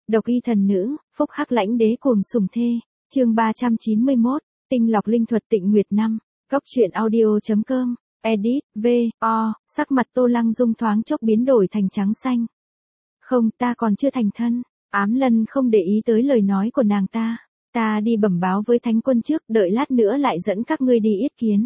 Độc y thần nữ, phúc hắc lãnh đế cuồng sủng thê. Chương 391, tinh lọc linh thuật Tịnh Nguyệt năm. Góc truyện audio.com. Edit, V.O. Sắc mặt Tô Lăng Dung thoáng chốc biến đổi thành trắng xanh. Không, ta còn chưa thành thân. Ám Lân không để ý tới lời nói của nàng ta. Ta đi bẩm báo với thánh quân trước, đợi lát nữa lại dẫn các ngươi đi yết kiến.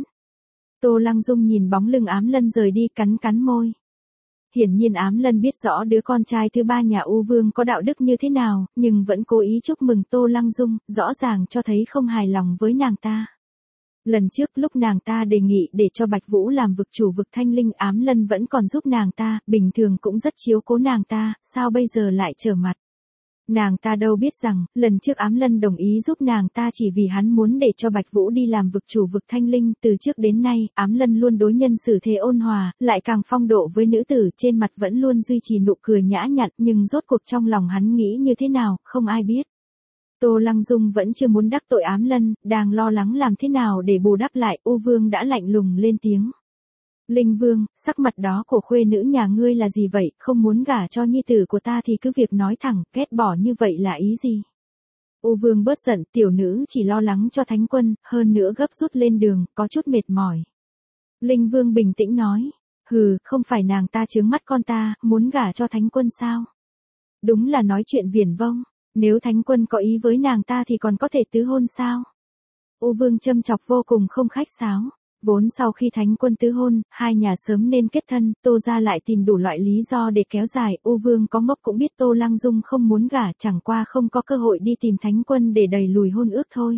Tô Lăng Dung nhìn bóng lưng Ám Lân rời đi, cắn môi. Hiển nhiên Ám Lân biết rõ đứa con trai thứ ba nhà U Vương có đạo đức như thế nào, nhưng vẫn cố ý chúc mừng Tô Lăng Dung, rõ ràng cho thấy không hài lòng với nàng ta. Lần trước lúc nàng ta đề nghị để cho Bạch Vũ làm vực chủ vực Thanh Linh, Ám Lân vẫn còn giúp nàng ta, bình thường cũng rất chiếu cố nàng ta, sao bây giờ lại trở mặt. Nàng ta đâu biết rằng, lần trước Ám Lân đồng ý giúp nàng ta chỉ vì hắn muốn để cho Bạch Vũ đi làm vực chủ vực Thanh Linh. Từ trước đến nay, Ám Lân luôn đối nhân xử thế ôn hòa, lại càng phong độ với nữ tử, trên mặt vẫn luôn duy trì nụ cười nhã nhặn, nhưng rốt cuộc trong lòng hắn nghĩ như thế nào, không ai biết. Tô Lăng Dung vẫn chưa muốn đắc tội Ám Lân, đang lo lắng làm thế nào để bù đắp lại, U Vương đã lạnh lùng lên tiếng. Linh Vương, sắc mặt đó của khuê nữ nhà ngươi là gì vậy, không muốn gả cho nhi tử của ta thì cứ việc nói thẳng, ghét bỏ như vậy là ý gì? U Vương bớt giận, tiểu nữ chỉ lo lắng cho thánh quân, hơn nữa gấp rút lên đường, có chút mệt mỏi. Linh Vương bình tĩnh nói, hừ, không phải nàng ta chướng mắt con ta, muốn gả cho thánh quân sao? Đúng là nói chuyện viển vông, nếu thánh quân có ý với nàng ta thì còn có thể tứ hôn sao? U Vương châm chọc vô cùng không khách sáo. Vốn sau khi thánh quân tứ hôn, hai nhà sớm nên kết thân, Tô gia lại tìm đủ loại lý do để kéo dài, U Vương có ngốc cũng biết Tô Lăng Dung không muốn gả, chẳng qua không có cơ hội đi tìm thánh quân để đẩy lùi hôn ước thôi.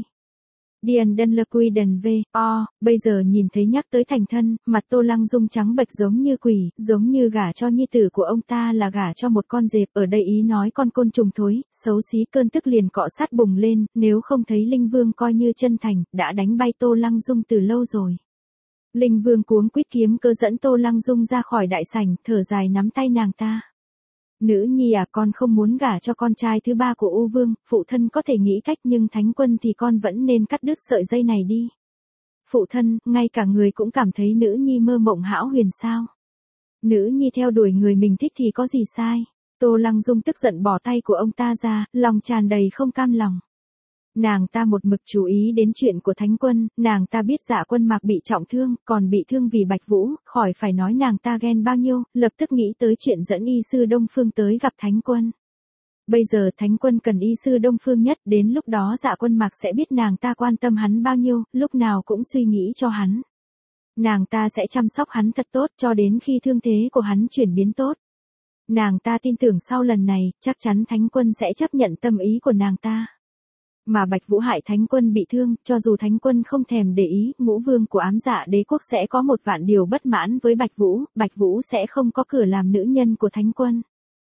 Điền Đân Lơ Quy Đần V.O. Bây giờ nhìn thấy nhắc tới thành thân, mặt Tô Lăng Dung trắng bệch giống như quỷ, giống như gả cho nhi tử của ông ta là gả cho một con dẹp, ở đây ý nói con côn trùng thối, xấu xí, cơn tức liền cọ sát bùng lên, nếu không thấy Linh Vương coi như chân thành, đã đánh bay Tô Lăng Dung từ lâu rồi. Linh Vương cuống quýt kiếm cơ dẫn Tô Lăng Dung ra khỏi đại sảnh, thở dài nắm tay nàng ta. Nữ nhi à, con không muốn gả cho con trai thứ ba của U Vương, phụ thân có thể nghĩ cách nhưng thánh quân thì con vẫn nên cắt đứt sợi dây này đi. Phụ thân, ngay cả người cũng cảm thấy nữ nhi mơ mộng hão huyền sao? Nữ nhi theo đuổi người mình thích thì có gì sai? Tô Lăng Dung tức giận bỏ tay của ông ta ra, lòng tràn đầy không cam lòng. Nàng ta một mực chú ý đến chuyện của thánh quân, nàng ta biết Dạ Quân Mạc bị trọng thương, còn bị thương vì Bạch Vũ, khỏi phải nói nàng ta ghen bao nhiêu, lập tức nghĩ tới chuyện dẫn y sư Đông Phương tới gặp thánh quân. Bây giờ thánh quân cần y sư Đông Phương nhất, đến lúc đó Dạ Quân Mạc sẽ biết nàng ta quan tâm hắn bao nhiêu, lúc nào cũng suy nghĩ cho hắn. Nàng ta sẽ chăm sóc hắn thật tốt cho đến khi thương thế của hắn chuyển biến tốt. Nàng ta tin tưởng sau lần này, chắc chắn thánh quân sẽ chấp nhận tâm ý của nàng ta. Mà Bạch Vũ hại thánh quân bị thương, cho dù thánh quân không thèm để ý, ngũ vương của Ám Dạ Đế quốc sẽ có một vạn điều bất mãn với Bạch Vũ sẽ không có cửa làm nữ nhân của thánh quân.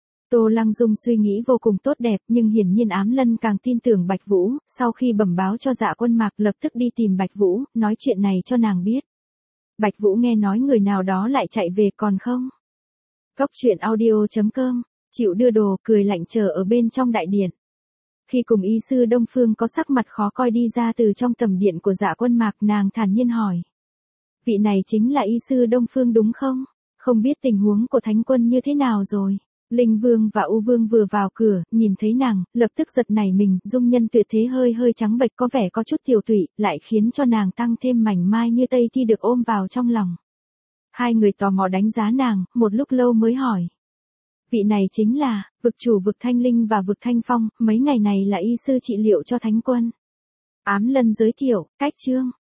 Tô Lăng Dung suy nghĩ vô cùng tốt đẹp, nhưng hiển nhiên Ám Lân càng tin tưởng Bạch Vũ, sau khi bẩm báo cho Dạ Quân Mạc lập tức đi tìm Bạch Vũ, nói chuyện này cho nàng biết. Bạch Vũ nghe nói người nào đó lại chạy về còn không. Góc truyện audio.com, chịu đưa đồ, cười lạnh chờ ở bên trong đại điện. Khi cùng y sư Đông Phương có sắc mặt khó coi đi ra từ trong tầm điện của Dạ Quân Mạc, nàng thản nhiên hỏi. Vị này chính là y sư Đông Phương đúng không? Không biết tình huống của thánh quân như thế nào rồi? Linh Vương và U Vương vừa vào cửa, nhìn thấy nàng, lập tức giật nảy mình, dung nhân tuyệt thế hơi trắng bệch có vẻ có chút tiều tụy, lại khiến cho nàng tăng thêm mảnh mai như tây thi được ôm vào trong lòng. Hai người tò mò đánh giá nàng, một lúc lâu mới hỏi. Vị này chính là, vực chủ vực Thanh Linh và vực Thanh Phong, mấy ngày này là y sư trị liệu cho thánh quân. Ám Lân giới thiệu, cách chương.